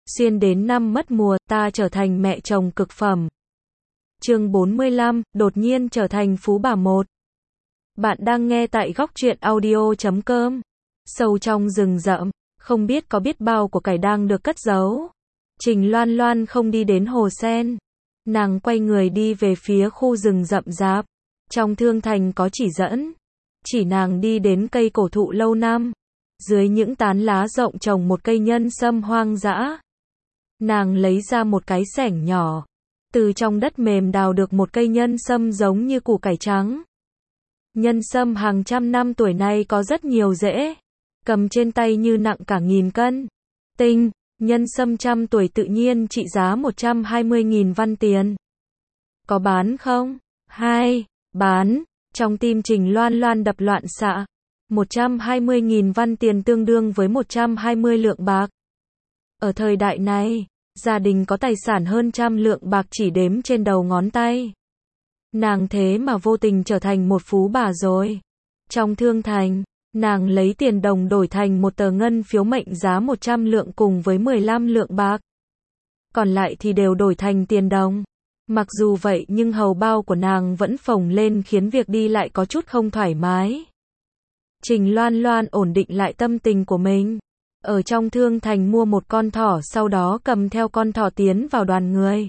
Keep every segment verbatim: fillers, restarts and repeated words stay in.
Xuyên đến năm mất mùa, ta trở thành mẹ chồng cực phẩm. Chương bốn mươi lăm, đột nhiên trở thành phú bà một. Bạn đang nghe tại góc truyện audio chấm com. Sâu trong rừng rậm, không biết có biết bao của cải đang được cất giấu. Trình Loan Loan không đi đến hồ sen. Nàng quay người đi về phía khu rừng rậm rạp. Trong thương thành có chỉ dẫn. Chỉ nàng đi đến cây cổ thụ lâu năm. Dưới những tán lá rộng trồng một cây nhân sâm hoang dã. Nàng lấy ra một cái xẻng nhỏ. Từ trong đất mềm đào được một cây nhân sâm giống như củ cải trắng. Nhân sâm hàng trăm năm tuổi nay có rất nhiều rễ. Cầm trên tay như nặng cả nghìn cân. Tinh, nhân sâm trăm tuổi tự nhiên trị giá một trăm hai mươi nghìn văn tiền. Có bán không? Hai, bán. Trong tim Trình Loan Loan đập loạn xạ. một trăm hai mươi nghìn văn tiền tương đương với một trăm hai mươi lượng bạc. Ở thời đại này, gia đình có tài sản hơn trăm lượng bạc chỉ đếm trên đầu ngón tay. Nàng thế mà vô tình trở thành một phú bà rồi. Trong thương thành, nàng lấy tiền đồng đổi thành một tờ ngân phiếu mệnh giá một trăm lượng cùng với mười lăm lượng bạc. Còn lại thì đều đổi thành tiền đồng. Mặc dù vậy nhưng hầu bao của nàng vẫn phồng lên khiến việc đi lại có chút không thoải mái. Trình Loan Loan ổn định lại tâm tình của mình. Ở trong thương thành mua một con thỏ, sau đó cầm theo con thỏ tiến vào đoàn người.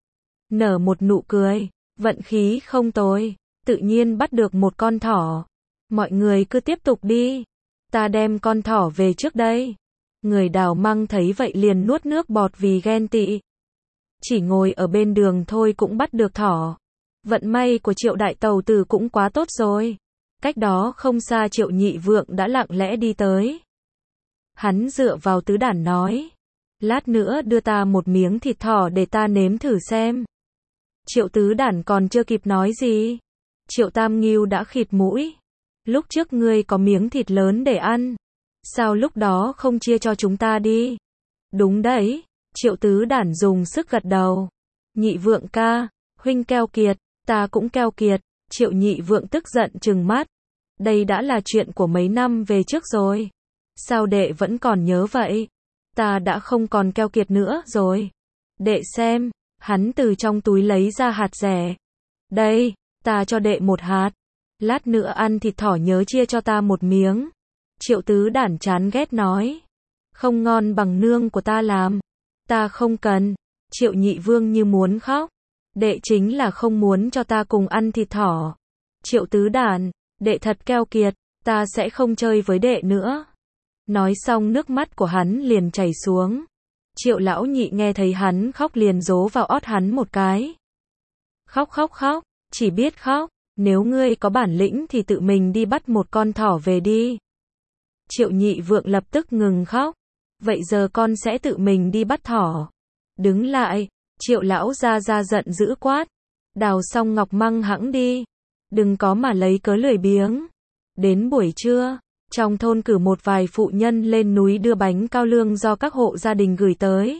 Nở một nụ cười, vận khí không tồi, tự nhiên bắt được một con thỏ. Mọi người cứ tiếp tục đi, ta đem con thỏ về trước đây. Người đào măng thấy vậy liền nuốt nước bọt vì ghen tị. Chỉ ngồi ở bên đường thôi cũng bắt được thỏ. Vận may của Triệu đại tàu tử cũng quá tốt rồi. Cách đó không xa Triệu nhị vượng đã lặng lẽ đi tới. Hắn dựa vào tứ đản nói. Lát nữa đưa ta một miếng thịt thỏ để ta nếm thử xem. Triệu tứ đản còn chưa kịp nói gì. Triệu tam ngưu đã khịt mũi. Lúc trước ngươi có miếng thịt lớn để ăn. Sao lúc đó không chia cho chúng ta đi? Đúng đấy. Triệu tứ đản dùng sức gật đầu. Nhị vượng ca, huynh keo kiệt, ta cũng keo kiệt. Triệu nhị vượng tức giận trừng mắt. Đây đã là chuyện của mấy năm về trước rồi. Sao đệ vẫn còn nhớ vậy? Ta đã không còn keo kiệt nữa rồi. Đệ xem, hắn từ trong túi lấy ra hạt rẻ. Đây, ta cho đệ một hạt. Lát nữa ăn thịt thỏ nhớ chia cho ta một miếng. Triệu tứ đản chán ghét nói. Không ngon bằng nương của ta làm. Ta không cần. Triệu nhị vương như muốn khóc. Đệ chính là không muốn cho ta cùng ăn thịt thỏ. Triệu tứ đản, đệ thật keo kiệt, ta sẽ không chơi với đệ nữa. Nói xong nước mắt của hắn liền chảy xuống. Triệu lão nhị nghe thấy hắn khóc liền dố vào ót hắn một cái. Khóc khóc khóc, chỉ biết khóc, nếu ngươi có bản lĩnh thì tự mình đi bắt một con thỏ về đi. Triệu nhị vượng lập tức ngừng khóc. Vậy giờ con sẽ tự mình đi bắt thỏ. Đứng lại, Triệu lão ra ra giận dữ quát. Đào xong ngọc măng hẵng đi. Đừng có mà lấy cớ lười biếng. Đến buổi trưa, trong thôn cử một vài phụ nhân lên núi đưa bánh cao lương do các hộ gia đình gửi tới.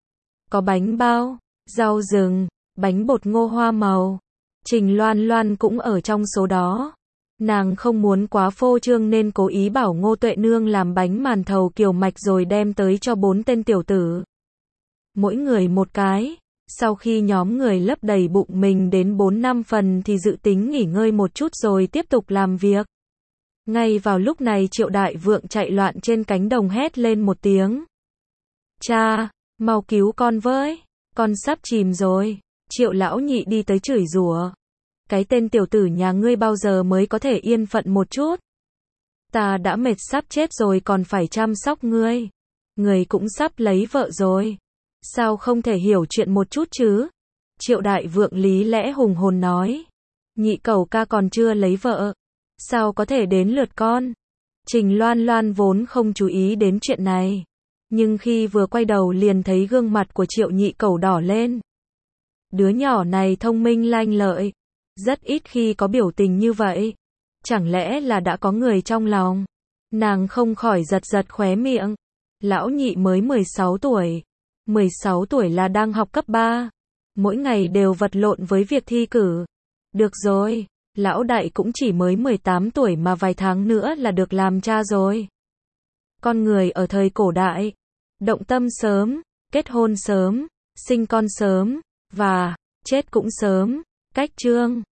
Có bánh bao, rau rừng, bánh bột ngô hoa màu. Trình Loan Loan cũng ở trong số đó. Nàng không muốn quá phô trương nên cố ý bảo Ngô Tuệ Nương làm bánh màn thầu kiều mạch rồi đem tới cho bốn tên tiểu tử. Mỗi người một cái. Sau khi nhóm người lấp đầy bụng mình đến bốn năm phần thì dự tính nghỉ ngơi một chút rồi tiếp tục làm việc. Ngay vào lúc này Triệu đại vượng chạy loạn trên cánh đồng hét lên một tiếng. Cha, mau cứu con với, con sắp chìm rồi. Triệu lão nhị đi tới chửi rủa. Cái tên tiểu tử nhà ngươi bao giờ mới có thể yên phận một chút? Ta đã mệt sắp chết rồi còn phải chăm sóc ngươi. Ngươi cũng sắp lấy vợ rồi. Sao không thể hiểu chuyện một chút chứ? Triệu đại vượng lý lẽ hùng hồn nói. Nhị cẩu ca còn chưa lấy vợ. Sao có thể đến lượt con? Trình Loan Loan vốn không chú ý đến chuyện này. Nhưng khi vừa quay đầu liền thấy gương mặt của Triệu nhị cẩu đỏ lên. Đứa nhỏ này thông minh lanh lợi. Rất ít khi có biểu tình như vậy. Chẳng lẽ là đã có người trong lòng? Nàng không khỏi giật giật khóe miệng. Lão nhị mới mười sáu tuổi. mười sáu tuổi là đang học cấp ba. Mỗi ngày đều vật lộn với việc thi cử. Được rồi, lão đại cũng chỉ mới mười tám tuổi mà vài tháng nữa là được làm cha rồi. Con người ở thời cổ đại, động tâm sớm, kết hôn sớm, sinh con sớm, và chết cũng sớm. Cách chương